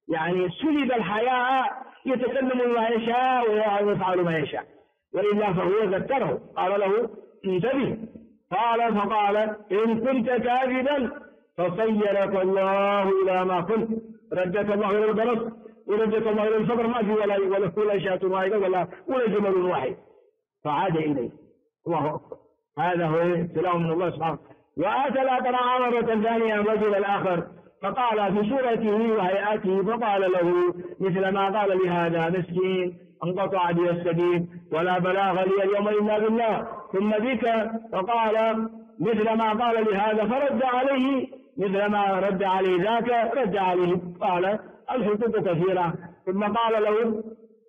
يعني سلب الحياء يتكلم ما يشاء ويفعل ما يشاء، وإلا فهو ذكره قال له انتبه. فقال إن كنت كاذبا فصيرك الله إلى ما كنت، ردك الله إلى البرص وردك الله إلى الفقر، ما في ولا شاة واحدة ولا جمل واحد، فعاد إليه. الله أكبر، هذا هو ابتلاء من الله سبحانه. وآتى الأقرع مرة ثانية الرجل الآخر فقال في صورته وهيئته، فقال له مثل ما قال لهذا مسكين انقطع بي السبيل ولا بلاغ لي اليوم إلا بالله ثم بك، فقال مثل ما قال لهذا، فرد عليه مثل ما رد عليه ذاك، رد عليه قال الحقوق كثيرة. ثم قال له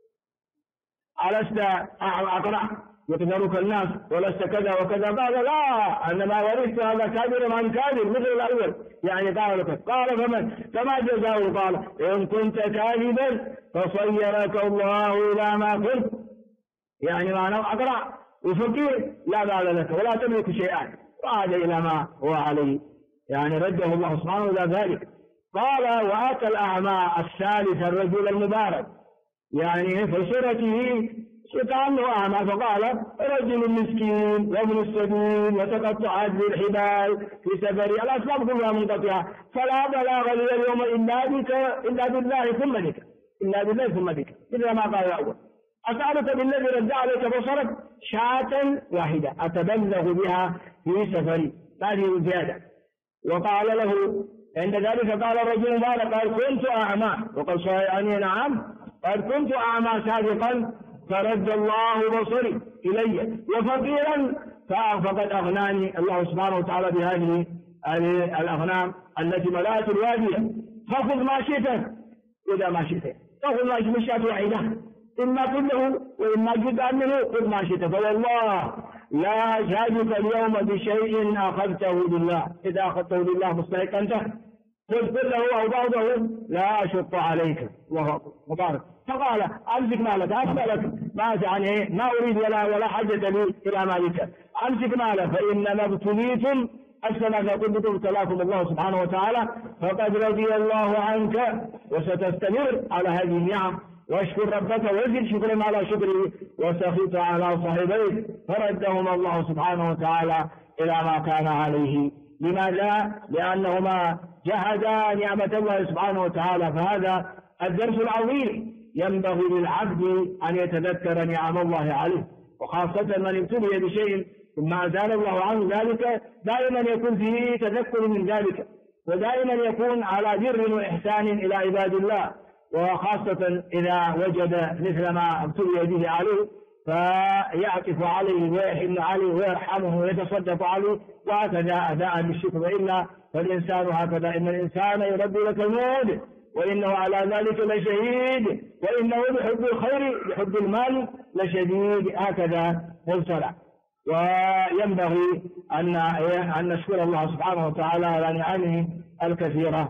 ألست أقرع يقدرك الناس ولست كذا وكذا؟ قال لا، أنما ورثت هذا كابر عن كابر مثل الأول، يعني قال فما جزاؤه؟ قال إن كنت كاذبا فصيرك الله إلى ما كنت، يعني معنى أقرع وفقير لا مال لك ولا تملك شيئا، وعاد إلى ما هو عليه، يعني رده الله سبحانه إلى ذلك. قال وآتى الأعمى الثالث الرجل المبارك، يعني في صورته كأنه أعمى، فقال رجل مسكين وابن السبيل وتقطعت بالحبال في سفر، الأسباب كلها منقطعة، فلا بلاغ لي اليوم إلا بالله ثم بك، إلا بالله ثم بك، مثل ما قال الأول. أسألك بالذي رد عليك بصرك شاة واحدة أتبلغ بها في سفري، هذه زيادة. وقال له عند ذلك قال الرجل مبارك قال كنت أعمى، وقال يعني نعم، قال كنت أعمى سابقا فرد الله بصري إلي، وفقيرا فقد أغناني الله سبحانه وتعالى بهذه الأغنام التي ملأت الوادية. فخذ ما شئت إذا ما شئت، فخذ ما شئت، مشيئة واحدة، إما كله وإما جزءا منه، خذ ما شئت، فوالله لا أشهدك اليوم بشيء أخذته لله، إذا أخذته لله مستحقا أنت خذ كله أو بعضه لا أشق عليك. الله مبارك. فقال أمسك مالك، أسألك ما يعني ما أريد ولا حاجة لي إلى مالك، أمسك مالك فإنما ابتليتم أحسن ما قلت ابتلاكم الله سبحانه وتعالى، فقد رضي الله عنك وستستمر على هذه النعم، واشكر ربك وزد شكرا على شكره، وسخط على صاحبيك، فردهما الله سبحانه وتعالى إلى ما كان عليه. لماذا؟ لأنهما جحدا نعمة الله سبحانه وتعالى. فهذا الدرس العظيم ينبغي للعبد أن يتذكر نعم الله عليه، وخاصة من ابتلي بشيء ثم أزال الله عنه ذلك، دائما يكون فيه تذكر من ذلك، ودائما يكون على بر وإحسان إلى عباد الله، وخاصة إذا وجد مثل ما ابتلي به عليه فيعطف عليه ويحن عليه ويرحمه ويتصدق عليه، وهكذا أداء بالشكر. وإلا فالإنسان هكذا، إن الإنسان يربي لك الموت وإنه على ذلك لشهيد، وإنه بحب الخير بحب المال لشديد، هكذا مرسلا. وينبغي أن نشكر الله سبحانه وتعالى على نعمه الكثيرة.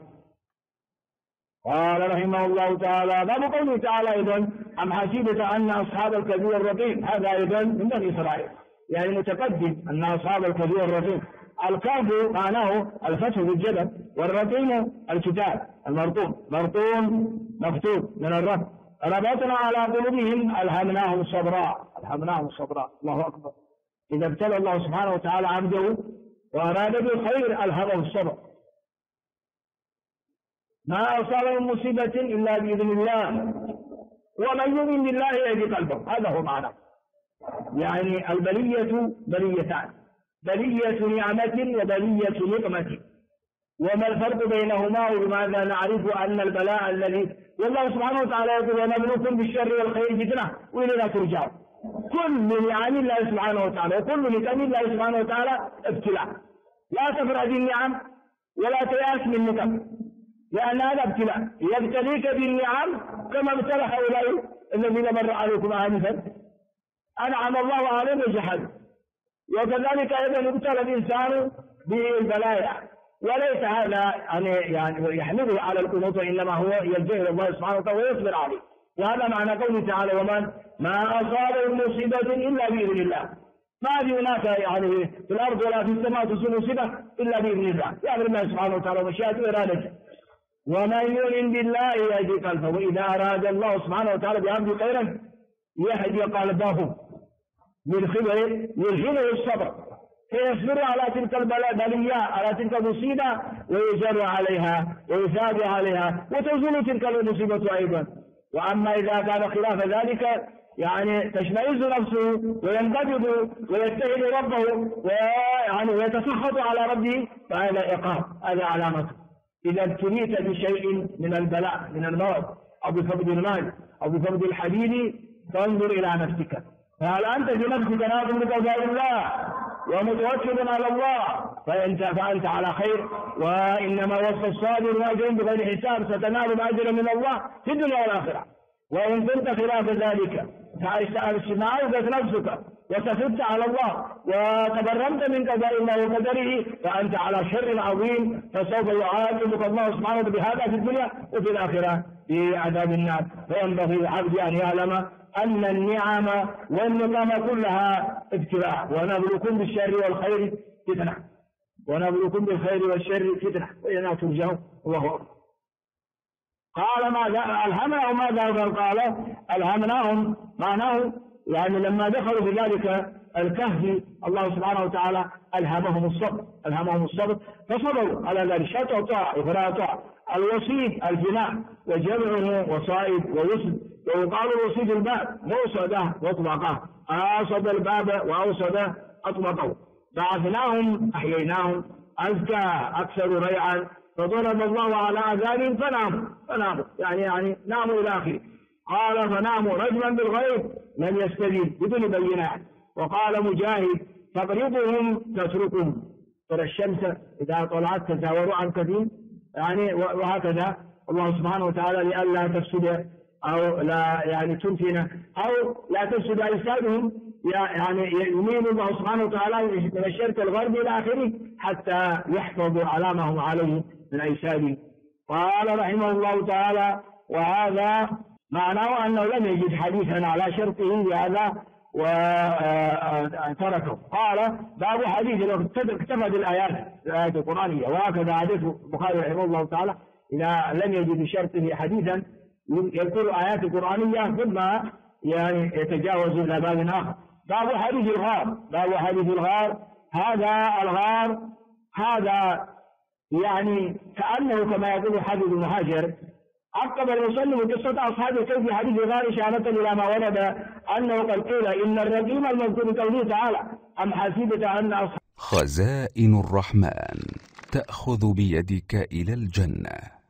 قال رحمه الله تعالى باب قوله تعالى أيضا أم حسبت أن أصحاب الكهف والرقيم، هذا أيضا من بني إسرائيل، يعني متقدم أن أصحاب الكهف والرقيم، الكهف معناه الفتح بالجبل، والرقيم الكتاب المرقوم، مرقوم مكتوب من الرب، ربطنا على قلوبهم ألهمناهم صبرا، ألهمناهم صبرا. الله أكبر. إذا ابتلى الله سبحانه وتعالى عبده وأراد بالخير ألهمه الصبر. ما أصاب من مصيبة إلا بإذن الله، ومن يؤمن بالله يهدي قلبه، هذا هو معنى. يعني البلية بليتان، بلية نعمة وبلية نقمة، وما الفرق بينهما؟ وبماذا نعرف أن البلاء الذي والله سبحانه وتعالى يقول ونبلوكم بالشر والخير فتنة وإلينا ترجعون، كل نعم الله سبحانه وتعالى وكل نعم الله سبحانه وتعالى ابتلاء، لا تفرح بالنعم ولا تيأس من نقم، لأن هذا ابتلاء، يبتليك بالنعم كما ابتلى هؤلاء الذين مر عليكم آنفا أنعم الله عليهم وجحدوا، وكذلك أيضا ابتلى الإنسان بالبلايا، وليس هذا يعني يحمله على القنوط، إنما هو يلجأ إلى الله سبحانه وتعالى ويصبر عليه. وهذا معنى قوله تعالى ومن ما أصاب من مصيبة إلا بإذن الله، ما في هناك يعني في الأرض ولا في السماء تصيب مصيبة إلا بإذن الله، يعني الله سبحانه وتعالى ومشيئته وإرادته. ومن يؤمن بالله يهدي قلبه، وإذا أراد الله سبحانه وتعالى بعبده خيرا يهدي قلبه يلهمه الصبر فيصبر على تلك البلية، على تلك المصيبة، ويجر عليها ويثاب عليها وتزول تلك المصيبة أيضا. وأما إذا كان خلاف ذلك يعني تشمئز نفسه وينقبض ويتهم ربه ويتسخط على ربه، فهذا عقاب، هذا علامته. إذا ابتليت بشيء من البلاء، من المرض أو بفقد المال أو بفقد الحديد، فانظر إلى نفسك، فهل أنت بنفسك ناظر بقضاء الله ومتوكل على الله فأنت على خير. وإنما وصف الصابر أجر بغير حساب، ستنال أجرا من الله في الدنيا والآخرة. وإن كنت خلاف ذلك فعايزت نفسك وسفدت على الله وتبرمت من قضاء الله وقدره، فأنت على شر عظيم، فسوف يعاقبك الله سبحانه بهذا في الدنيا وفي الآخرة بعذاب النار. فينبغي للعبد أن يعلم أن النعم والنقم كلها ابتلاء، ونبلوكم بالشر والخير فتنة، ونبلوكم بالخير والشر فتنة وإلينا ترجعون. الله أكبر. قال ماذا ألهمناهم؟ ماذا قال ألهمناهم؟ معناه يعني لما دخلوا في ذلك الكهف الله سبحانه وتعالى ألهمهم الصبر، ألهمهم الصبر فصبروا على ذلك. شطع طاعة وفراء طاعة. الوصيد الفناء وجمعه وصائد ووصد، ويقال الوصيد الباب موصده واطبقه، أوصد الباب وأوصد أطبقه. بعثناهم أحييناهم أزكى أكثر ريعا، فضرب الله على أذانهم فناموا يعني ناموا إلى آخره. قال فناموا رجلا بالغيب لم يستجيب بدون بينات. وقال مجاهد تقربهم تتركهم، ترى الشمس إذا طلعت تزاوروا عن كثير يعني، وهكذا الله سبحانه وتعالى لئلا تفسد أو لا يعني تنتن أو لا تفسد أجسادهم، يعني يميل الله سبحانه وتعالى من الشرق الغربي إلى آخره حتى يحفظوا على ما هم عليه من أجسادهم. قال رحمه الله تعالى وهذا معناه أنه لم يجد حديثا على شرطه بهذا وتركه. قال باب حديث اكتفت الآيات القرآنية، وهكذا حديث البخاري رحمه الله تعالى إذا لم يجد بشرطه حديثا يذكر آيات القرآنية ثم يعني يتجاوز إلى باب آخر. باب حديث الغار. باب حديث الغار. هذا الغار هذا يعني كأنه كما يقول حديث المهاجر عقب المصنف قصة أصحاب الكهف في حديث الغار إشارة إلى ما ورد أنه قد قيل إن الرقيم المذكور قوله تعالى أم حسبت أن أصحاب خزائن الرحمن تأخذ بيدك إلى الجنة.